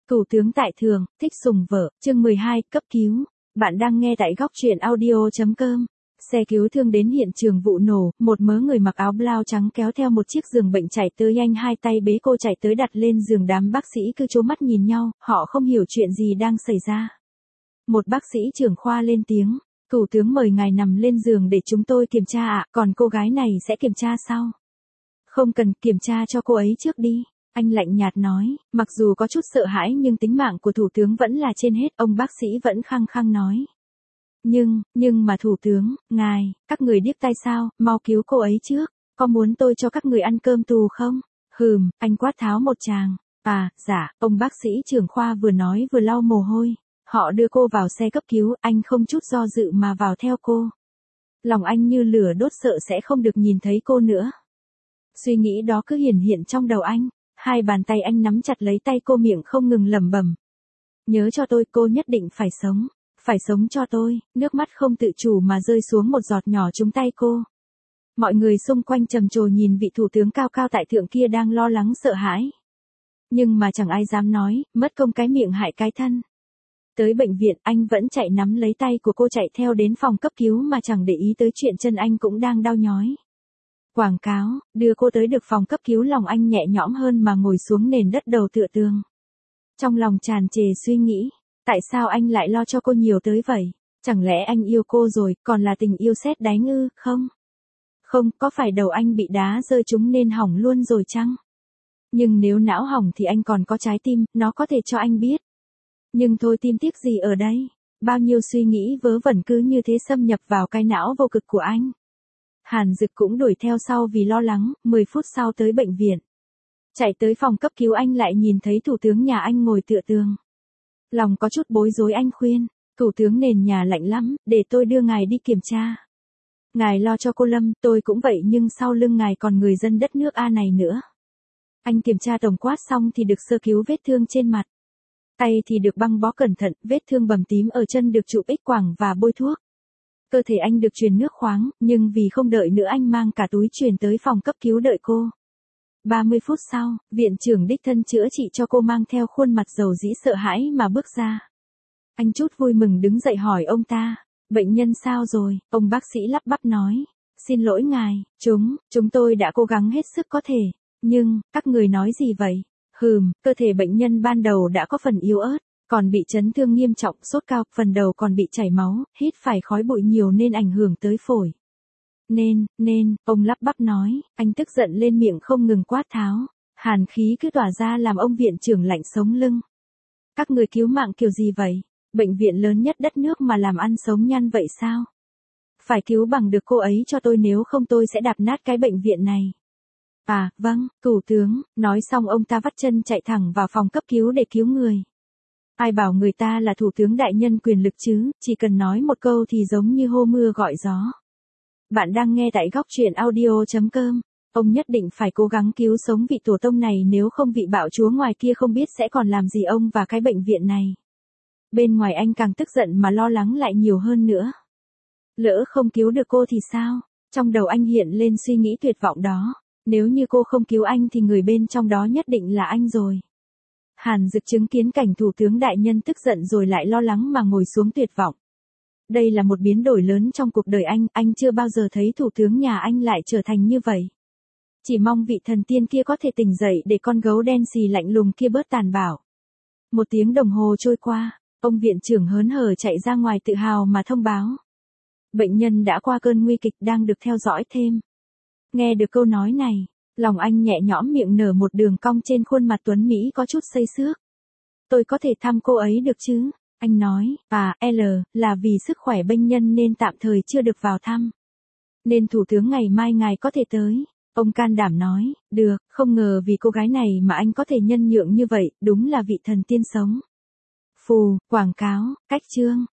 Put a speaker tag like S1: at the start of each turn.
S1: Cửu tướng tại thường, thích sùng vợ, chương 12, cấp cứu. Bạn đang nghe tại góc truyện audio.com. Xe cứu thương đến hiện trường vụ nổ, một mớ người mặc áo blau trắng kéo theo một chiếc giường bệnh chạy tới, anh hai tay bế cô chạy tới đặt lên giường. Đám bác sĩ cứ trố mắt nhìn nhau, họ không hiểu chuyện gì đang xảy ra. Một bác sĩ trưởng khoa lên tiếng, Cửu tướng mời ngài nằm lên giường để chúng tôi kiểm tra ạ, còn cô gái này sẽ kiểm tra sau. Không cần, kiểm tra cho cô ấy trước đi. Anh lạnh nhạt nói, mặc dù có chút sợ hãi nhưng tính mạng của thủ tướng vẫn là trên hết, ông bác sĩ vẫn khăng khăng nói. Nhưng mà thủ tướng, ngài, các người điếc tai sao, mau cứu cô ấy trước, có muốn tôi cho các người ăn cơm tù không? Anh quát tháo một tràng. Dạ, ông bác sĩ trưởng khoa vừa nói vừa lau mồ hôi. Họ đưa cô vào xe cấp cứu, anh không chút do dự mà vào theo cô. Lòng anh như lửa đốt, sợ sẽ không được nhìn thấy cô nữa. Suy nghĩ đó cứ hiển hiện trong đầu anh. Hai bàn tay anh nắm chặt lấy tay cô, miệng không ngừng lẩm bẩm. Nhớ cho tôi, cô nhất định phải sống cho tôi. Nước mắt không tự chủ mà rơi xuống một giọt nhỏ trúng tay cô. Mọi người xung quanh trầm trồ nhìn vị thủ tướng cao cao tại thượng kia đang lo lắng sợ hãi. Nhưng mà chẳng ai dám nói, mất công cái miệng hại cái thân. Tới bệnh viện, anh vẫn chạy nắm lấy tay của cô chạy theo đến phòng cấp cứu mà chẳng để ý tới chuyện chân anh cũng đang đau nhói. Quảng cáo, đưa cô tới được phòng cấp cứu, lòng anh nhẹ nhõm hơn mà ngồi xuống nền đất đầu tựa tường. Trong lòng tràn trề suy nghĩ, tại sao anh lại lo cho cô nhiều tới vậy? Chẳng lẽ anh yêu cô rồi, còn là tình yêu sét đánh ư? Không, có phải đầu anh bị đá rơi trúng nên hỏng luôn rồi chăng? Nhưng nếu não hỏng thì anh còn có trái tim, nó có thể cho anh biết. Nhưng thôi, tim tiếc gì ở đây? Bao nhiêu suy nghĩ vớ vẩn cứ như thế xâm nhập vào cái não vô cực của anh. Hàn Dực cũng đuổi theo sau vì lo lắng. 10 phút sau tới bệnh viện. Chạy tới phòng cấp cứu, anh lại nhìn thấy thủ tướng nhà anh ngồi tựa tường. Lòng có chút bối rối, anh khuyên, thủ tướng nền nhà lạnh lắm, để tôi đưa ngài đi kiểm tra. Ngài lo cho cô Lâm, tôi cũng vậy, nhưng sau lưng ngài còn người dân đất nước A này nữa. Anh kiểm tra tổng quát xong thì được sơ cứu vết thương trên mặt. Tay thì được băng bó cẩn thận, vết thương bầm tím ở chân được chụp X quang và bôi thuốc. Cơ thể anh được truyền nước khoáng, nhưng vì không đợi nữa anh mang cả túi truyền tới phòng cấp cứu đợi cô. 30 phút sau, viện trưởng đích thân chữa trị cho cô, mang theo khuôn mặt dầu dĩ sợ hãi mà bước ra. Anh chút vui mừng đứng dậy hỏi ông ta, bệnh nhân sao rồi? Ông bác sĩ lắp bắp nói, xin lỗi ngài, chúng tôi đã cố gắng hết sức có thể, nhưng, các người nói gì vậy? Cơ thể bệnh nhân ban đầu đã có phần yếu ớt. Còn bị chấn thương nghiêm trọng, sốt cao, phần đầu còn bị chảy máu, hít phải khói bụi nhiều nên ảnh hưởng tới phổi. Nên, ông lắp bắp nói, anh tức giận lên, miệng không ngừng quát tháo. Hàn khí cứ tỏa ra làm ông viện trưởng lạnh sống lưng. Các người cứu mạng kiểu gì vậy? Bệnh viện lớn nhất đất nước mà làm ăn sống nhăn vậy sao? Phải cứu bằng được cô ấy cho tôi, nếu không tôi sẽ đạp nát cái bệnh viện này. Vâng, thủ tướng. Nói xong ông ta vắt chân chạy thẳng vào phòng cấp cứu để cứu người. Ai bảo người ta là thủ tướng đại nhân quyền lực chứ, chỉ cần nói một câu thì giống như hô mưa gọi gió. Bạn đang nghe tại góc truyện audio.com. Ông nhất định phải cố gắng cứu sống vị tổ tông này, nếu không vị bạo chúa ngoài kia không biết sẽ còn làm gì ông và cái bệnh viện này. Bên ngoài anh càng tức giận mà lo lắng lại nhiều hơn nữa. Lỡ không cứu được cô thì sao? Trong đầu anh hiện lên suy nghĩ tuyệt vọng đó. Nếu như cô không cứu anh thì người bên trong đó nhất định là anh rồi. Hàn Dực chứng kiến cảnh thủ tướng đại nhân tức giận rồi lại lo lắng mà ngồi xuống tuyệt vọng. Đây là một biến đổi lớn trong cuộc đời anh chưa bao giờ thấy thủ tướng nhà anh lại trở thành như vậy. Chỉ mong vị thần tiên kia có thể tỉnh dậy để con gấu đen xì lạnh lùng kia bớt tàn bạo. 1 tiếng đồng hồ trôi qua, ông viện trưởng hớn hở chạy ra ngoài tự hào mà thông báo. Bệnh nhân đã qua cơn nguy kịch, đang được theo dõi thêm. Nghe được câu nói này, lòng anh nhẹ nhõm, miệng nở một đường cong, trên khuôn mặt tuấn mỹ có chút xây xước. Tôi có thể thăm cô ấy được chứ? Anh nói, là vì sức khỏe bệnh nhân nên tạm thời chưa được vào thăm. Nên thủ tướng ngày mai ngài có thể tới. Ông can đảm nói, được, không ngờ vì cô gái này mà anh có thể nhân nhượng như vậy, đúng là vị thần tiên sống. Quảng cáo, cách chương.